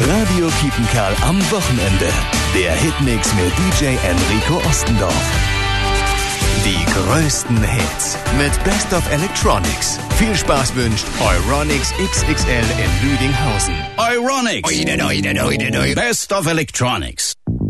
Radio Kiepenkerl am Wochenende. Der Hitmix mit DJ Enrico Ostendorf. Die größten Hits mit Best of Electronics. Viel Spaß wünscht Euronics XXL in Lüdinghausen. Euronics. Best of Electronics.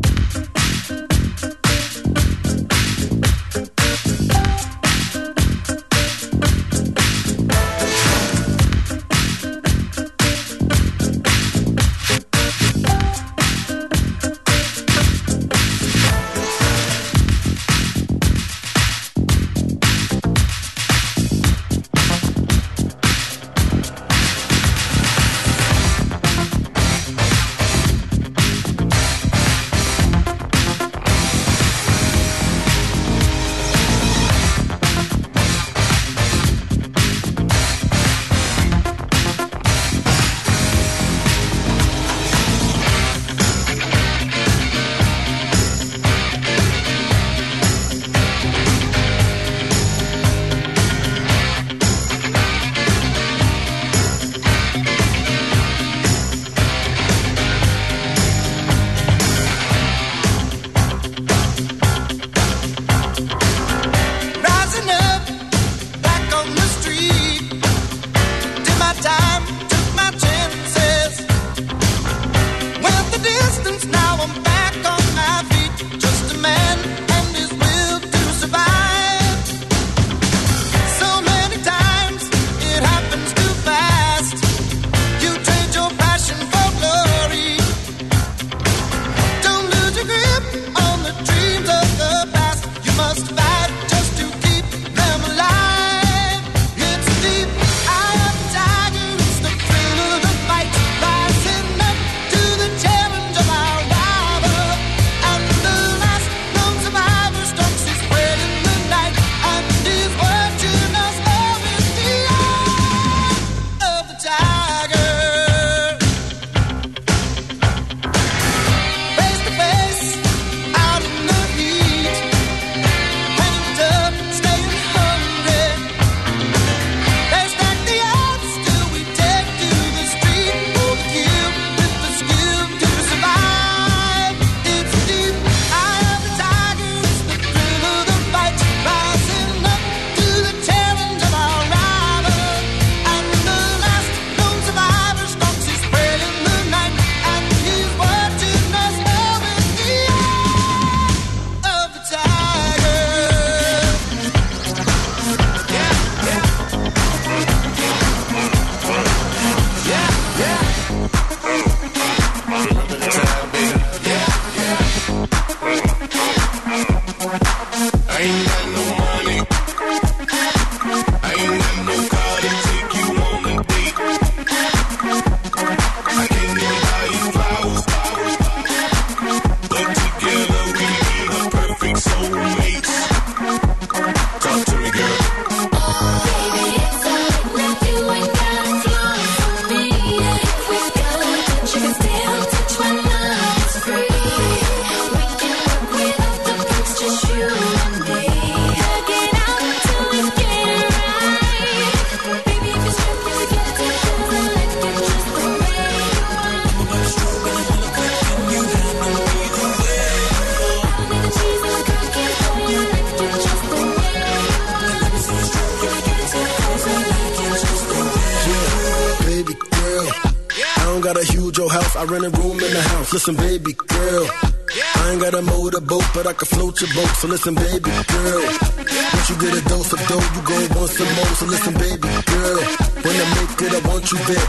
Listen, baby girl, I ain't got a motorboat, but I can float your boat. So listen, baby girl, once you get a dose of dough, you gon' want some more. So listen, baby girl, when I make it, I want you there,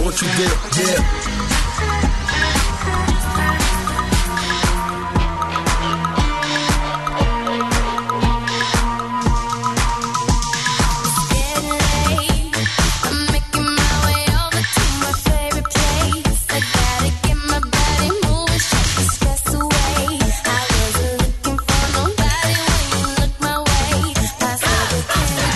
yeah.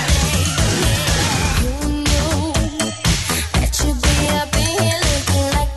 Like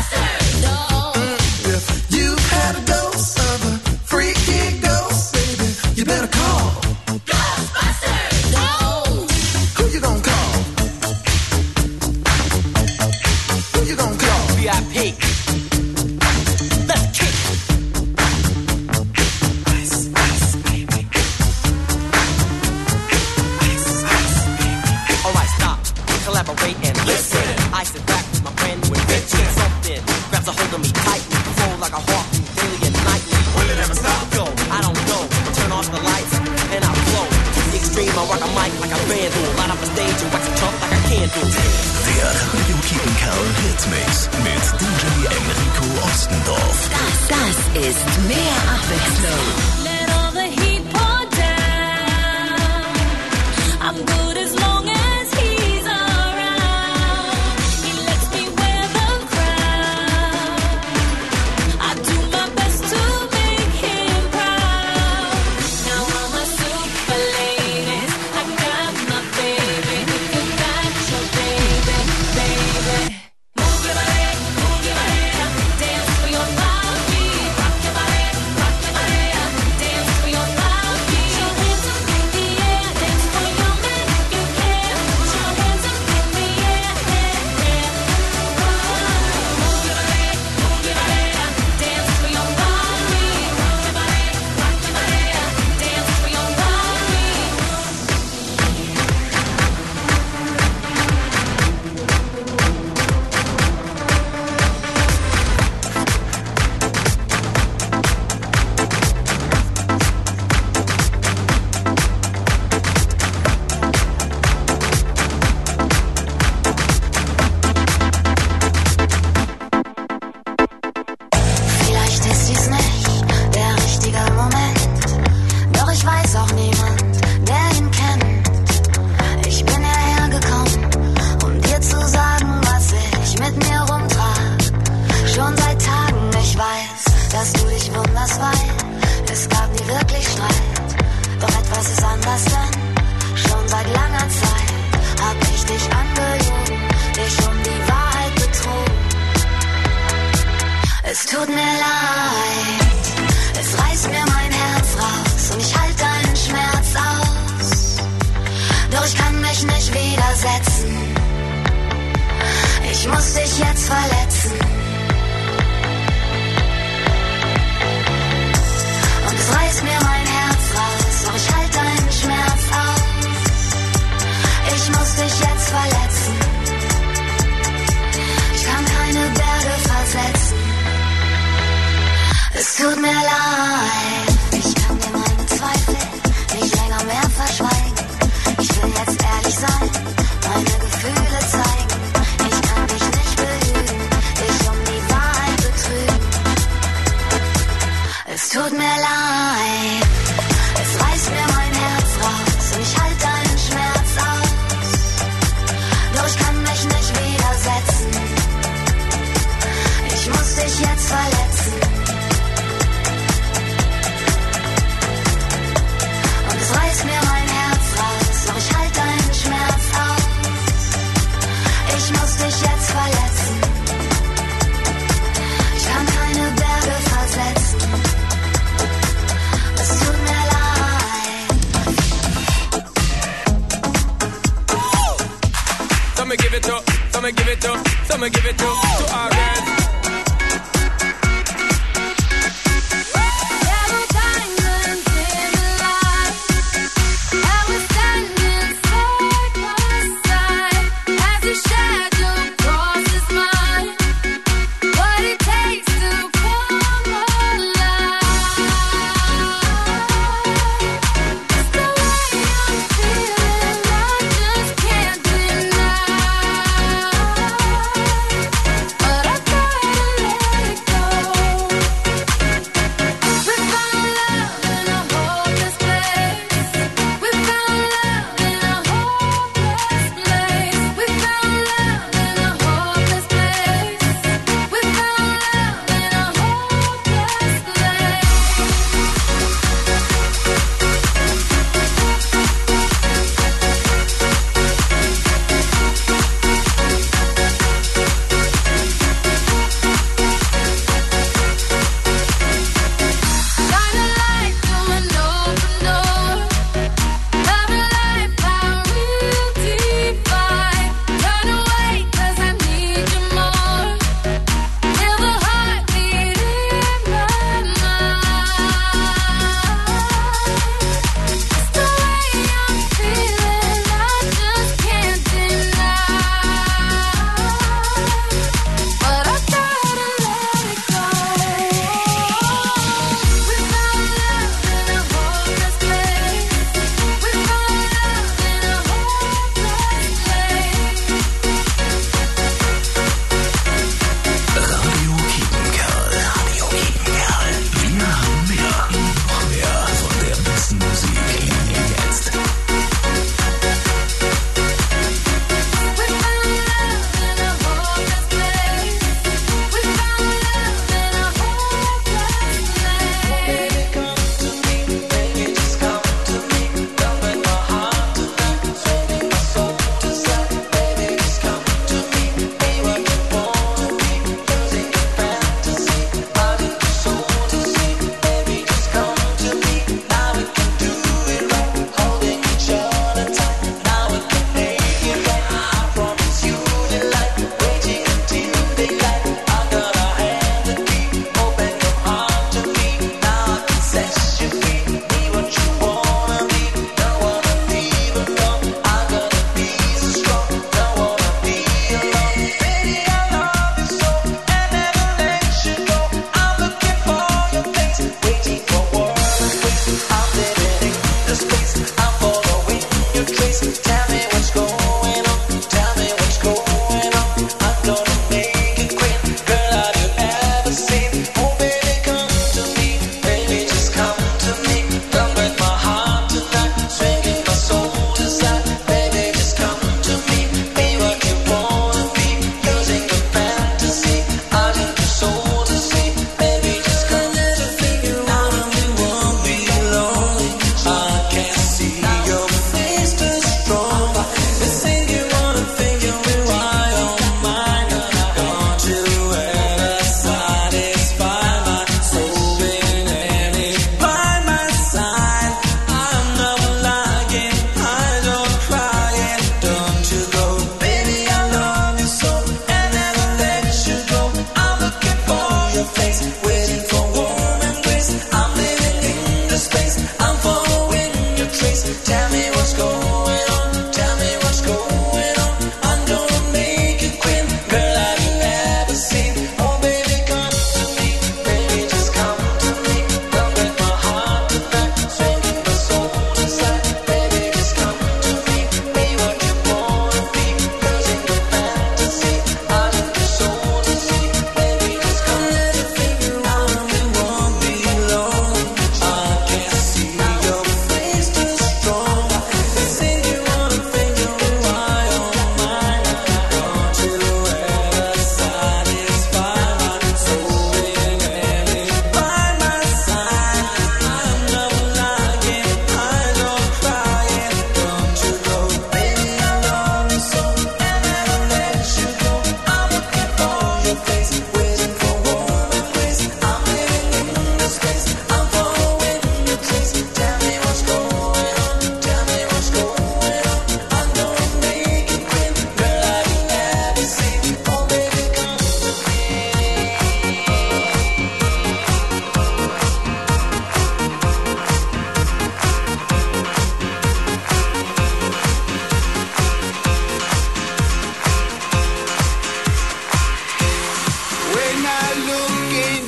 But I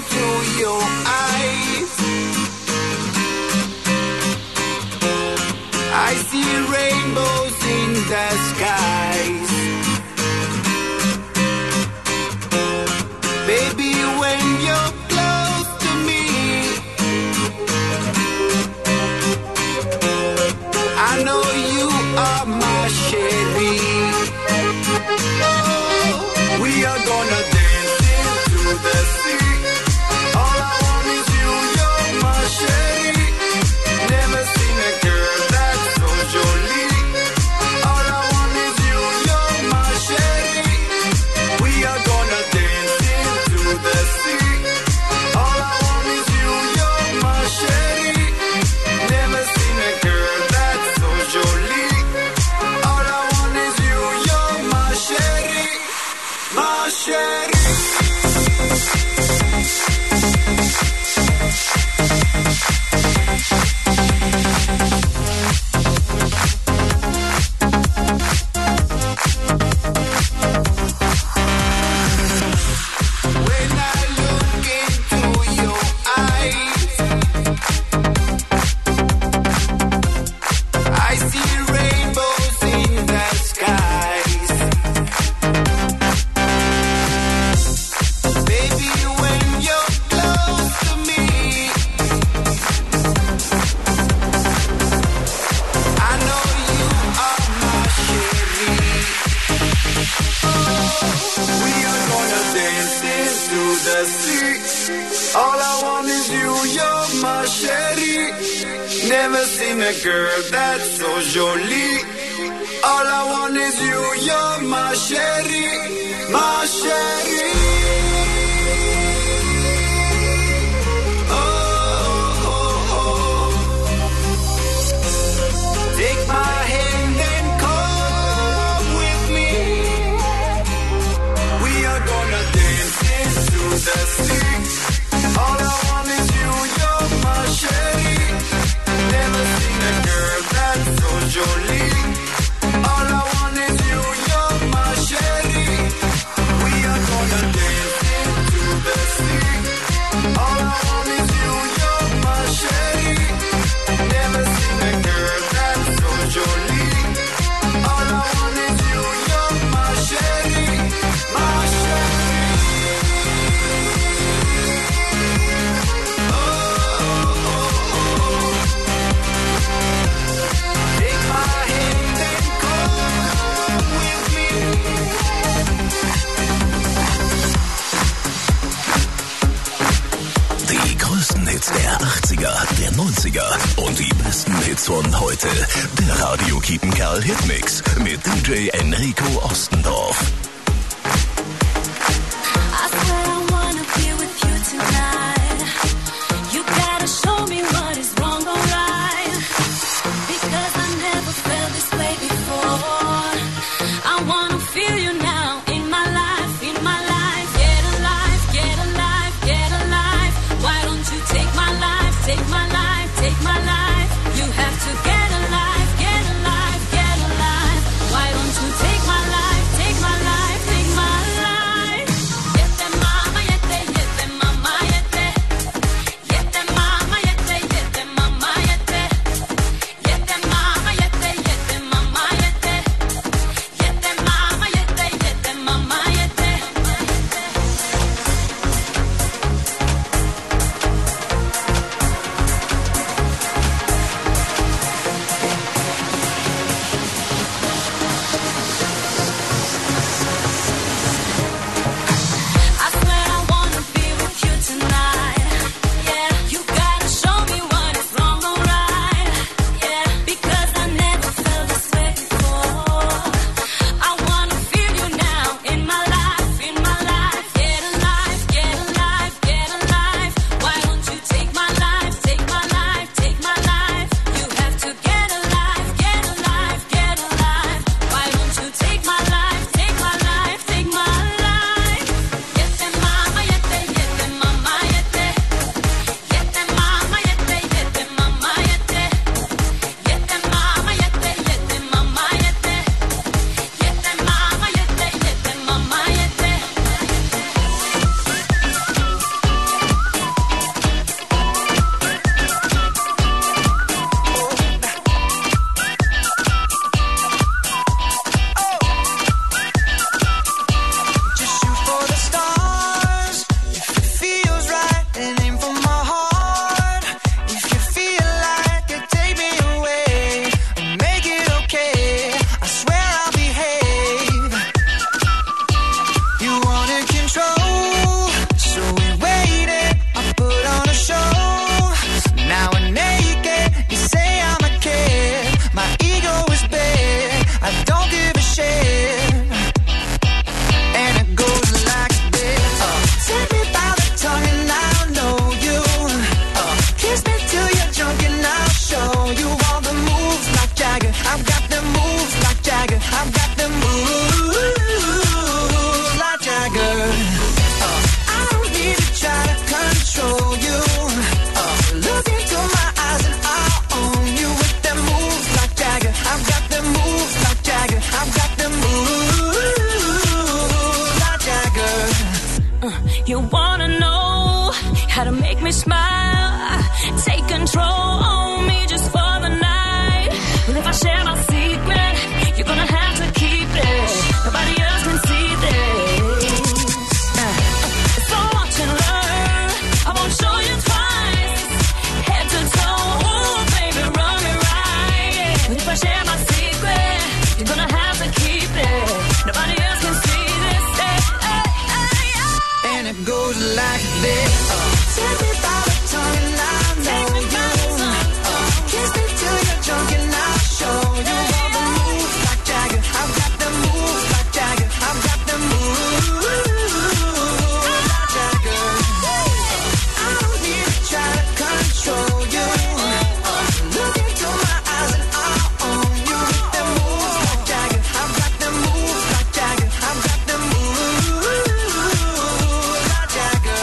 into your eyes, I see rainbows in the skies. Baby, when you're close to me, I know you are my Sherry. Oh, we are gonna dance into the sea. All I want is you, you're my Sherry. Never seen a girl that's so jolie. All I want is you, you're my Sherry. We are gonna dance into the sea. All I want is you, you're my Sherry. Never seen a girl that's so jolie. All I want is you, you're my Sherry. My Sherry. When I look into your eyes, I see rainbows in the skies. Baby, when you're close to me, I know you are my Sherry. We are gonna dance into the sea. All I want is you, you're my Sherry. Never seen a girl that's so jolie. All I want is you, you're my Sherry. My Sherry. Oh, oh, oh. Take my hand and come with me. We are gonna dance into the sea. All I want is you, you're my Sherry. Never seen a girl that's so jolie. All I want is you, you're my Sherry. We are gonna dance into the sea. All I want is you, you're my Sherry. Never seen a girl that's so jolie. All I want is you, you're my Sherry. My Sherry. Oh, oh, oh. Take my hand and come with me. Die größten Hits der 80er, der 90er und die besten Hits von heute. Der Radio Kiepenkerl Hitmix mit DJ Enrico Ostendorf. I swear I wanna be with you tonight. You gotta show me what is wrong or right, because I never felt this way before. I wanna feel you now in my life, in my life. Get alive, get alive, get alive. Why don't you take my life, take my life, take my life. You have to get alive, get alive, get alive. Why don't you take my life, take my life. how to make me smile. Take control on me just for the night. Well, if I share my secret, you're gonna have to keep it. Nobody else can see this. So watch and learn. I won't show you twice. Head to toe, ooh, baby, run it right. But if I share my secret, you're gonna have to keep it. Nobody else can see this. And it goes like this. Take me by the tongue and I know you. Kiss me till you're drunk and I'll show you all the moves like Jagger. I've got the moves like Jagger. I've got the moves like Jagger. I don't need to try to control you. Look into my eyes and I'll own you. With the moves like Jagger. I've got the moves like Jagger. I've got the moves like Jagger.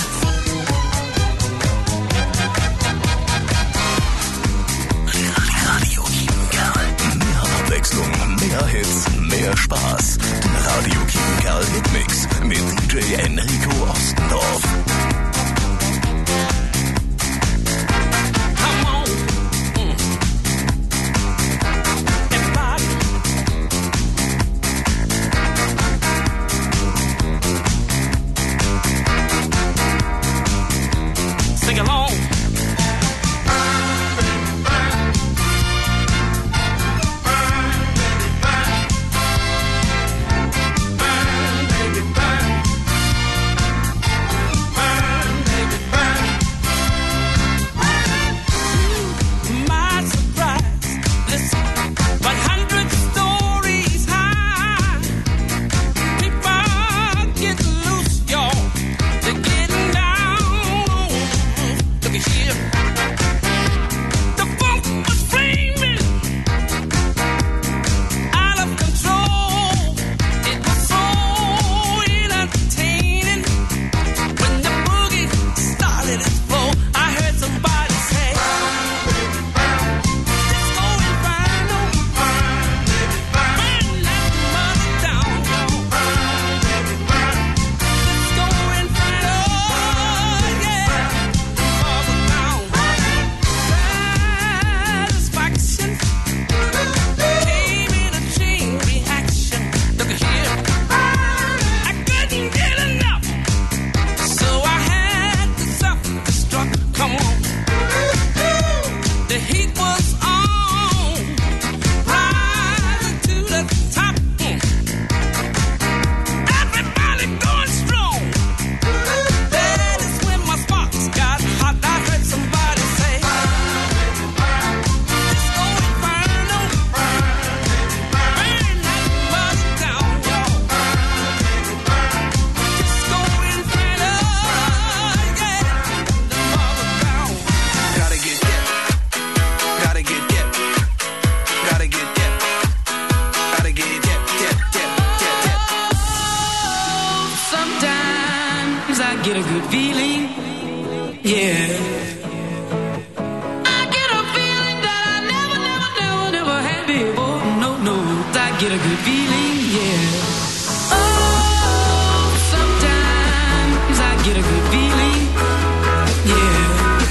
Radio Kiepenkerl. Mehr Abwechslung, mehr Hits, mehr Spaß. Radio Kiepenkerl Hitmix mit DJ Enrico Ostendorf. Come on. Everybody. Sing along. My surprise, listen, 100 stories high. People get loose, y'all. They're getting down. Look at here. The funk was flaming out of control. It was so entertaining. When the boogie started its flow, I heard somebody say, Disco Inferno, burn that mother down, y'all. Disco Inferno, yeah, mother down. Satisfaction came in a chain reaction. Look at here, I couldn't get enough, so I had to self-destruct. Come on. The heat was on, rising to the top. Everybody going strong. That is when my sparks got hot. I heard somebody say, Disco Inferno, burn that mother down, y'all. Disco Inferno, yeah, the mother down. Gotta get that. Gotta get that. Gotta get that. Gotta get that. Sometimes I get a good feeling, yeah. I get a feeling that I never had before. No, I get a good feeling, yeah. Oh, sometimes I get a good feeling, yeah.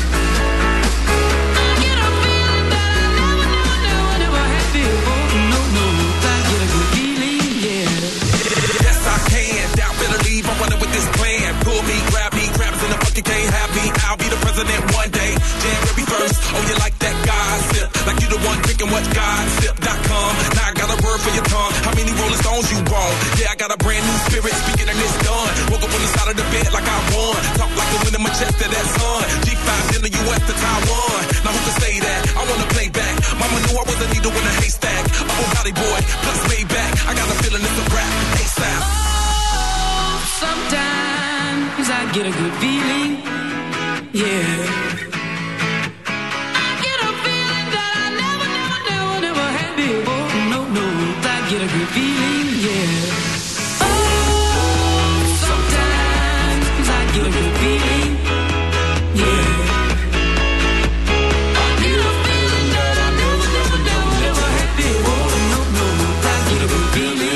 I get a feeling that I never had before. No, I get a good feeling, yeah. Yes, I can. Doubt, better leave. I'm running with this plan. Pull me, grab us in the bucket, can't have me. I'll be the president one day. January 1st. Oh, you like that gossip? Like you the one drinking what gossip.com. Now I got a word for your tongue. How many Rolling Stones you want? Yeah, I got a brand new spirit. Speaking and it's done. Woke up on the side of the bed like I won. Talk like the wind in my chest to that sun. G5 in the US to Taiwan. Now who can say that? I wanna play back. Mama knew I was a needle in a haystack. I'm a body boy, plus Maybach. I got a feeling it's a rap. ASAP. Oh, sometimes I get a good feeling, yeah. I get a feeling that I never had before. No, I get a good feeling, yeah. Oh, sometimes I get a good feeling, yeah. I get a feeling that I never had before. No, I get a good feeling.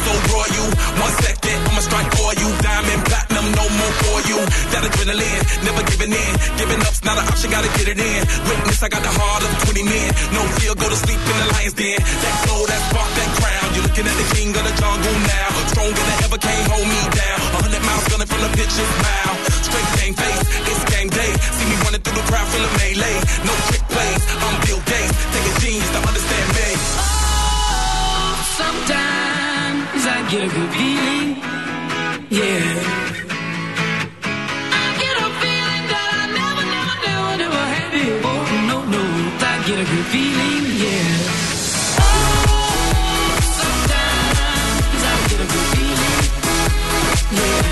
so royal. 1 second, I'ma strike for you. Diamond, platinum, no more for you. That adrenaline, never giving in. Giving up's not an option, gotta get it in. Witness, I got the heart of 20 men. No fear, go to sleep in the lion's den. That glow, that spark, that crown. You're looking at the king of the jungle now. Stronger than ever, can't hold me down. 100 miles gunning from the picture's mile. Straight game face, it's game day. See me running through the crowd full of melee. No trick plays, I'm Bill Gates. Take a genius to understand me. Oh, sometimes I get a good feeling, yeah. I get a feeling that I never had before. No, I get a good feeling, yeah. Oh, sometimes I get a good feeling, yeah.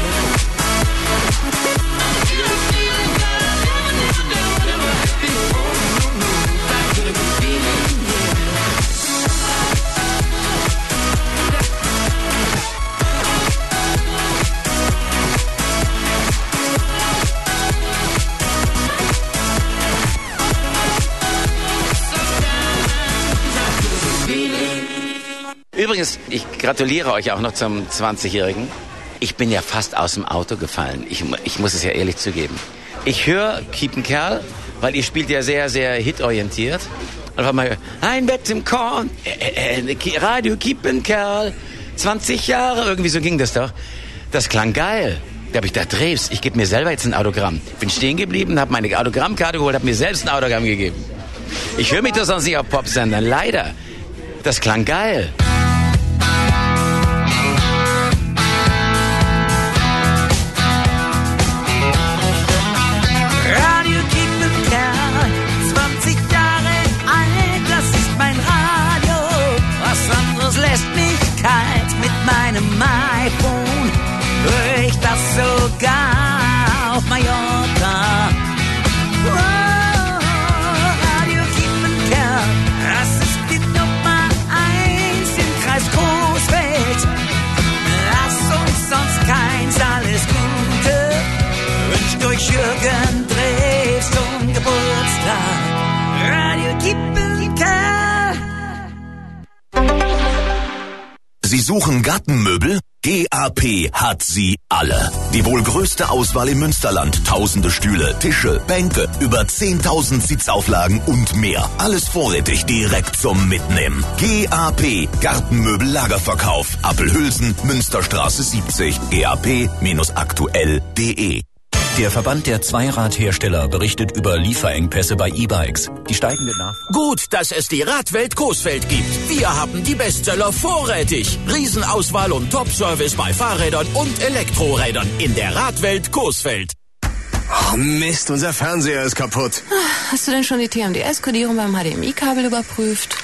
Übrigens, ich gratuliere euch auch noch zum 20-Jährigen. Ich bin ja fast aus dem Auto gefallen. Ich muss es ja ehrlich zugeben. Ich höre Keep 'n Kerl, weil ihr spielt ja sehr, sehr hitorientiert. Und auf einmal, ein Bett im Korn, Radio Keep 'n Kerl, 20 Jahre, irgendwie so ging das doch. Das klang geil. Da habe ich gedacht, Drews, ich gebe mir selber jetzt ein Autogramm. Bin stehen geblieben, habe meine Autogrammkarte geholt, habe mir selbst ein Autogramm gegeben. Ich höre mich doch sonst nicht auf Popsendern, leider. Das klang geil. Radio Keep 'n Kerl, 20 Jahre alt, das ist mein Radio. Was anderes lässt mich kalt mit meinem iPhone. Hör ich das sogar auf Mallorca. Wow, Radio Keep 'n Kerl, das ist die Nummer 1 im Kreis Coesfeld. Lass uns sonst keins, alles Gute. Wünscht euch Jürgen Drews zum Geburtstag. Radio Keep 'n Kerl. Sie suchen Gartenmöbel? GAP hat sie alle. Die wohl größte Auswahl im Münsterland. Tausende Stühle, Tische, Bänke, über 10.000 Sitzauflagen und mehr. Alles vorrätig direkt zum Mitnehmen. GAP, Gartenmöbel-Lagerverkauf. Appelhülsen, Münsterstraße 70. GAP-aktuell.de. Der Verband der Zweiradhersteller berichtet über Lieferengpässe bei E-Bikes. Die steigende Nachfrage. Gut, dass es die Radwelt Coesfeld gibt. Wir haben die Bestseller vorrätig. Riesenauswahl und Top-Service bei Fahrrädern und Elektrorädern in der Radwelt Coesfeld. Oh Mist, unser Fernseher ist kaputt. Hast du denn schon die TMDS-Kodierung beim HDMI-Kabel überprüft?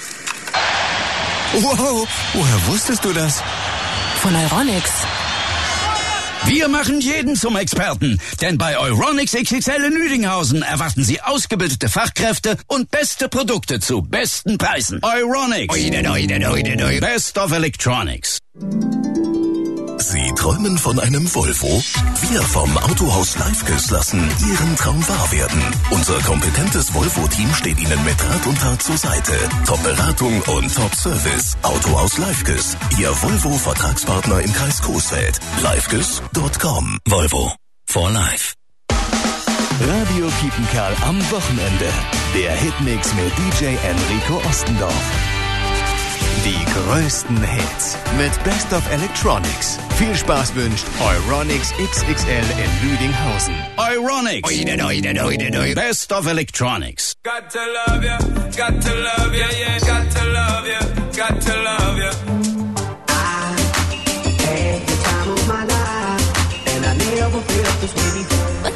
Wow, woher wusstest du das? Von Euronics. Wir machen jeden zum Experten, denn bei Euronics XXL in Lüdinghausen erwarten Sie ausgebildete Fachkräfte und beste Produkte zu besten Preisen. Euronics. Best of Electronics. Sie träumen von einem Volvo? Wir vom Autohaus Lifekes lassen Ihren Traum wahr werden. Unser kompetentes Volvo-Team steht Ihnen mit Rat und Tat zur Seite. Top-Beratung und Top-Service. Autohaus Lifekes, Ihr Volvo-Vertragspartner im Kreis Coesfeld. Lifekes.com. Volvo for Life. Radio Keep 'n Kerl am Wochenende. Der Hitmix mit DJ Enrico Ostendorf. Die größten Hits mit Best of Electronics. Viel Spaß wünscht Euronics XXL in Lüdinghausen. Euronics. Best of Electronics. Got to love ya, got to love ya, yeah, got to love ya, got to love ya. I had the time of my life, and I never felt this way before. And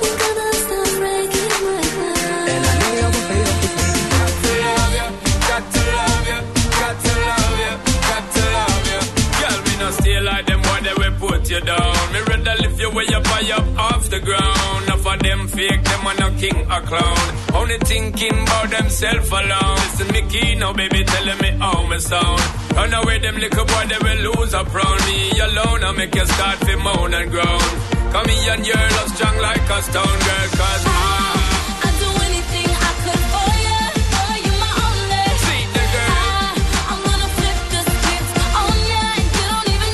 I never felt this way before. Got to love ya, got to love ya, got to love ya, got to love ya. Girl, me no stay like them boy, they will put you down. Me rather lift you way up high up off the ground. Enough of them fake, them are no king or clown. Only thinking about themself alone. Listen me key now, baby, telling me how me sound. Run away them little boy, they will lose up round me alone. I make you start to moan and groan. Come here and your love strong like a stone girl, cause I'd do anything I could for you my only. See the girl. I'm gonna flip the script on ya, and you don't even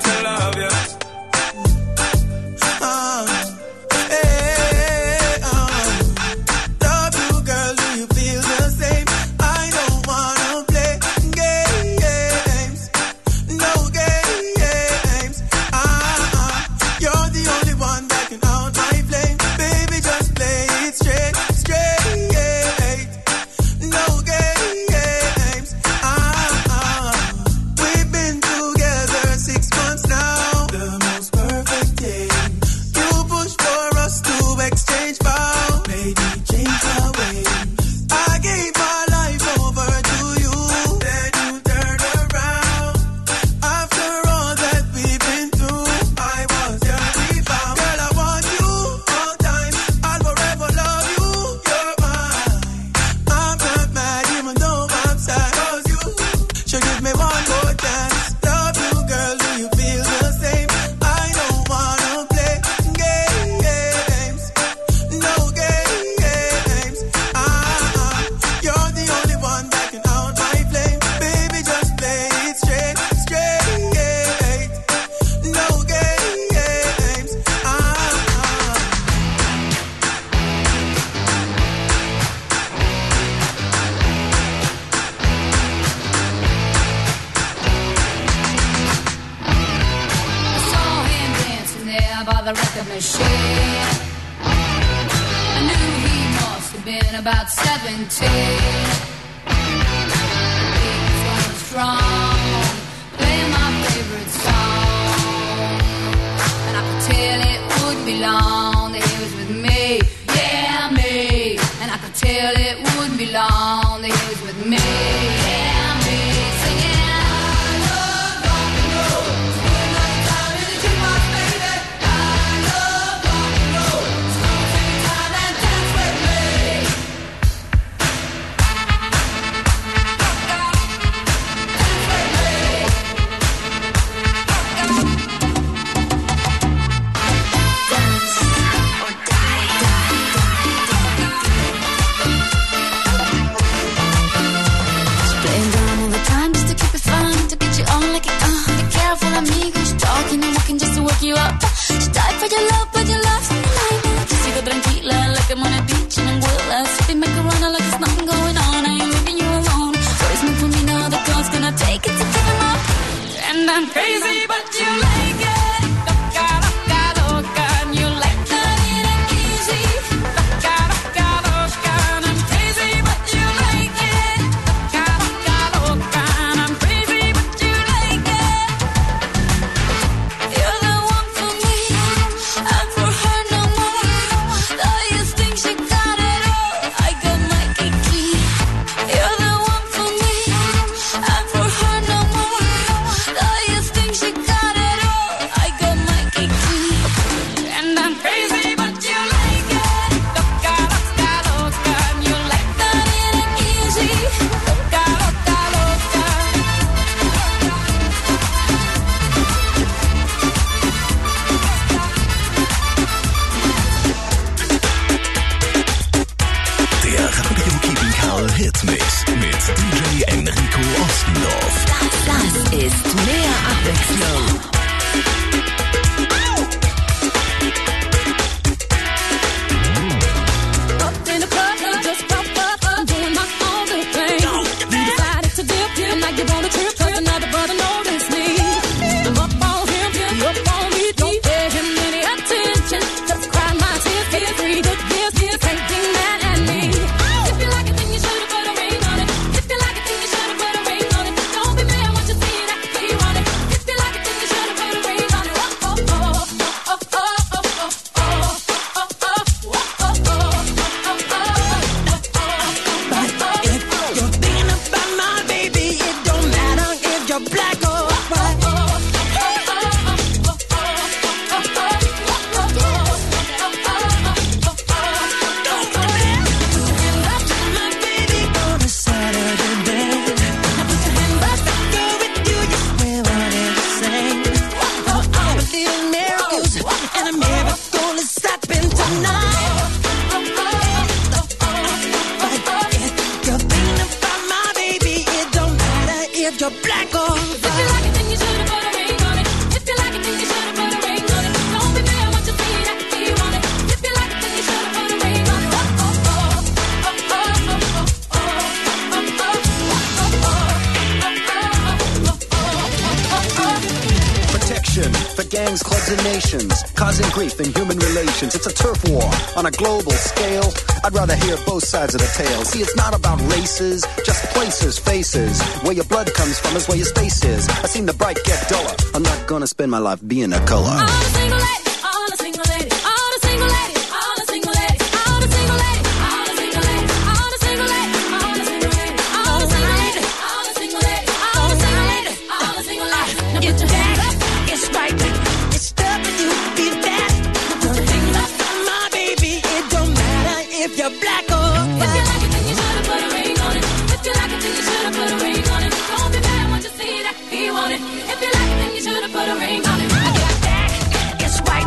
to love you. Love you, girl, do you feel the same? I don't wanna play games, no games. You're the only one that can out my flame. Baby, just play it straight, no games. We've been together 6 months now, the most perfect day. You pushed for us to exchange vows, made me change my ways. I gave my life over to you, then you turned around. After all that we've been through, I was your rebound. Girl, I want you all time, I'll forever love you, you're mine. I'm not mad even though I'm sad, 'cause you should give me one more chance. Love you, girl, do you feel the same? I don't wanna play games, no games. You're the only one that can out my flame. Baby, just play it straight, no games. I saw him dancing there by the record machine. I knew he must have been about 17. He was going strong, playing my favorite song, and I could tell it wouldn't be long that he was with me, yeah, me. And I could tell it wouldn't be long that he was with me, yeah, me. Singing, I love rock and roll. Spend my time in the jukebox, baby. I love rock and roll. So take your time and dance with me. Playing down all the time just to keep it fun, to get you on like it. Be careful, amigos, talking and walking just to work you up. She died for your love, but your love's in the night. Just sigo tranquila, like I'm on a beach in Anguilla. Sipping macarona like there's nothing going on. I ain't leaving you alone. So it's meant for me now, the clock's gonna take it to give him up. And I'm crazy, but you like it. Loca, loca, loca, and you like that it ain't easy. Loca, loca, loca, and I'm crazy, but you like it. Loca, loca, loca, and I'm crazy, but you like it. You're the one for me, and for her no more. Though you think she got it all, I got my cake clean. You're the one for me, and for her no more. Though you think she got it all, I got my cake clean. And I'm crazy, but you like it. Loca, loca, loca, and you like that it ain't easy. Loca, loca, loca. Der Radio Keeping Karl Hitmix mit DJ Enrico Ostendorf. Das ist mehr Abwechslung. Up in the club, just pop up. I'm doing my own little thing. You decided to dip, and now you wanna trip, 'cause another brother noticed me. I'm up on him, you up on me. Don't pay him any attention. Just cry my tears, get free. Good years, can't be mad at me. If you like it, then you should've put a ring on it. If you like it, then you should've put a ring on it. Don't be mad when you see that we want it. If you like it, then you should've put a ring on it. Oh, oh, oh, oh, oh, oh, oh, oh, But if you're thinking about my baby, it don't matter if you're black or white. My baby on a Saturday night. Now put your hand up, go with you, you swear what it's saying. Oh, I believe in miracles, and a miracle is happening tonight. But if you're thinking about my baby, it don't matter if you're black or white. If you like it, then you should've put a ring on it. If you gangs, clubs, and nations, causing grief in human relations. It's a turf war on a global scale. I'd rather hear both sides of the tale. See, it's not about races, just places, faces. Where your blood comes from is where your space is. I've seen the bright get duller. I'm not gonna spend my life being a color. All the single ladies, all the single ladies, all the single ladies, all the single ladies, all the single ladies, all the single ladies, all the single ladies, all the single ladies, all the single ladies, all the single ladies, all the single ladies, all the single ladies. Now put your hands up, it's right, it's stuff that you feel that. Put your fingers up, my baby, it don't matter if you're black or white. If you like it, then you should've put a ring on it. If you like it, then you should've put a ring on it. Don't be mad when you see that he want it. If you like it, then you should've put a ring on it. I got that, it's white.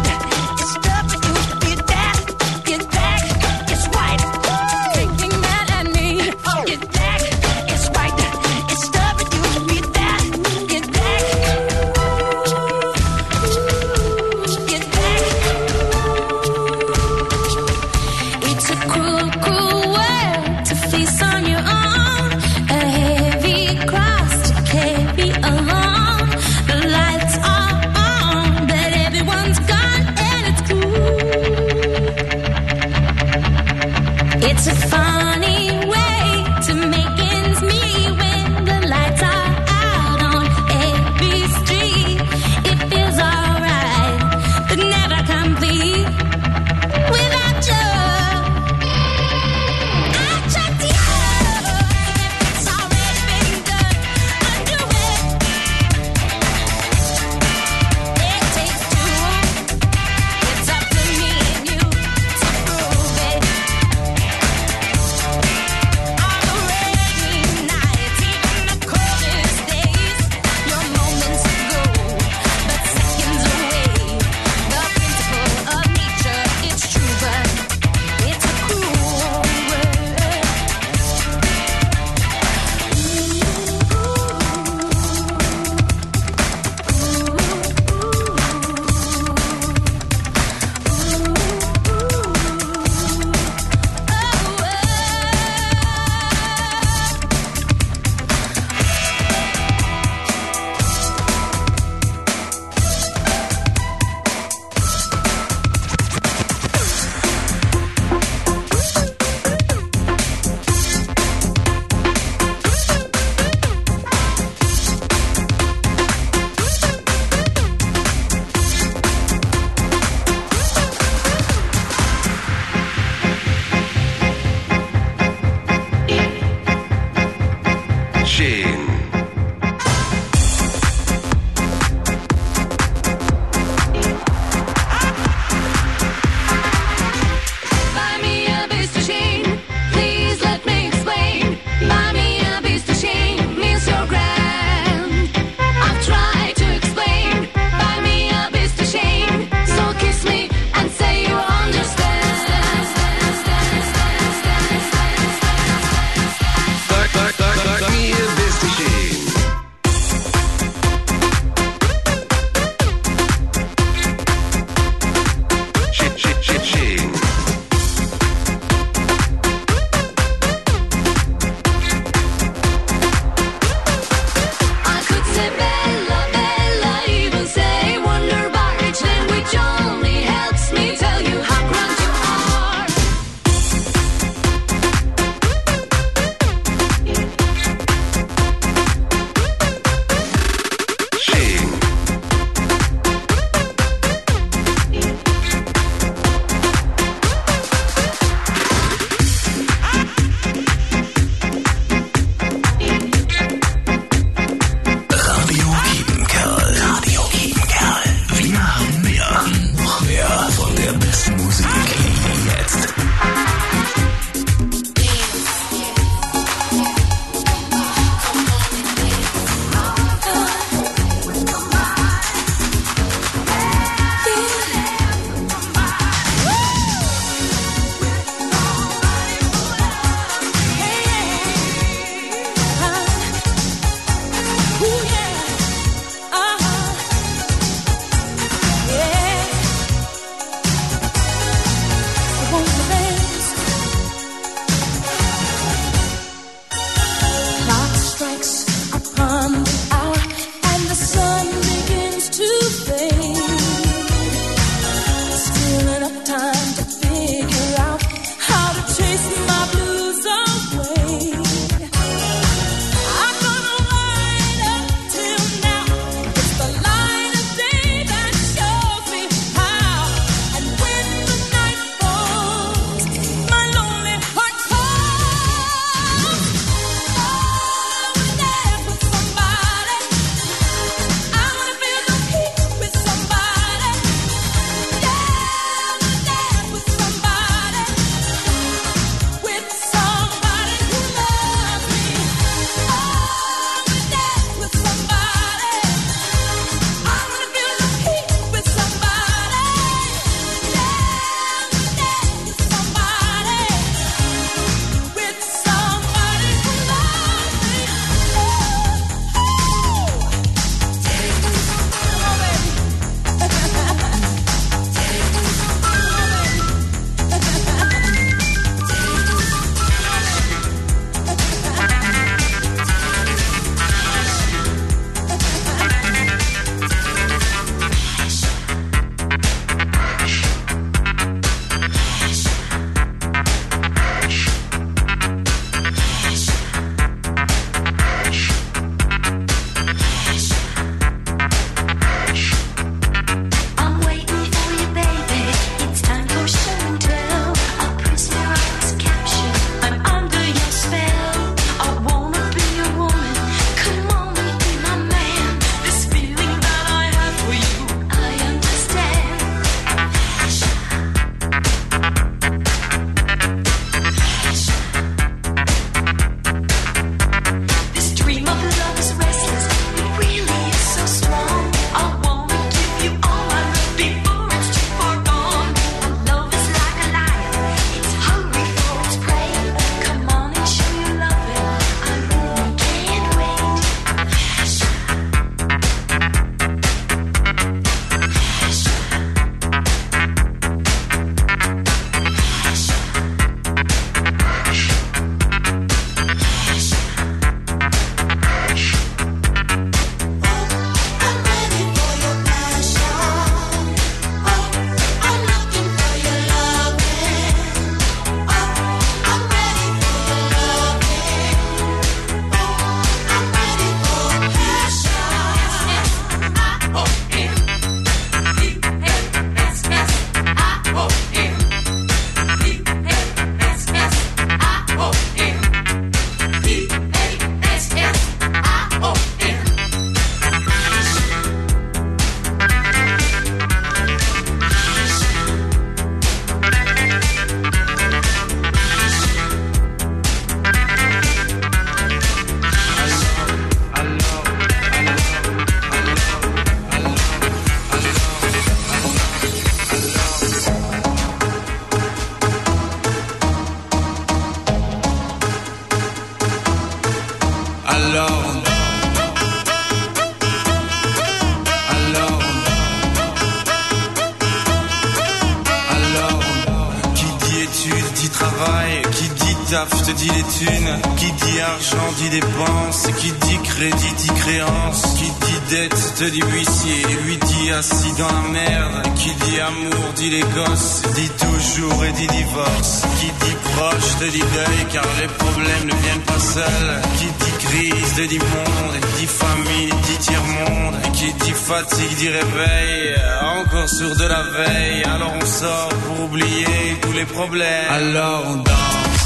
taf, je te dis les thunes. Qui dit argent dit dépense. Qui dit crédit dit créance. Qui dit dette te dit huissier. Lui dit assis dans la merde. Qui dit amour dit les gosses. Dit toujours et dit divorce. Qui dit proche te dit deuil car les problèmes ne viennent pas seuls. Qui dit crise te dit monde. Dit famille dit tiers-monde. Qui dit fatigue dit réveil. Encore sur de la veille. Alors on sort pour oublier tous les problèmes. Alors on danse.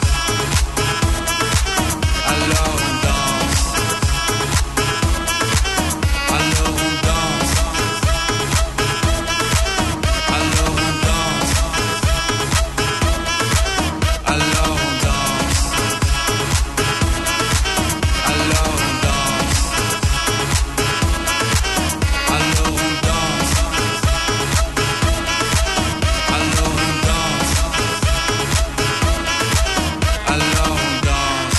Alors on danse. Alors on danse. Alors on danse. Alors on danse. Alors on danse. Alors on danse. Alors on danse. Alors on danse.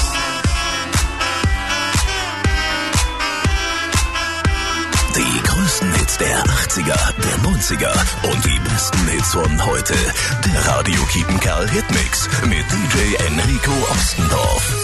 Die größten Hits der 80er, der 90er und die besten Hits von heute. Der Radio Kiepenkerl Hitmix mit DJ Enrico Ostendorf.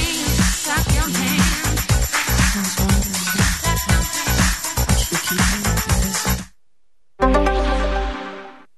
Keep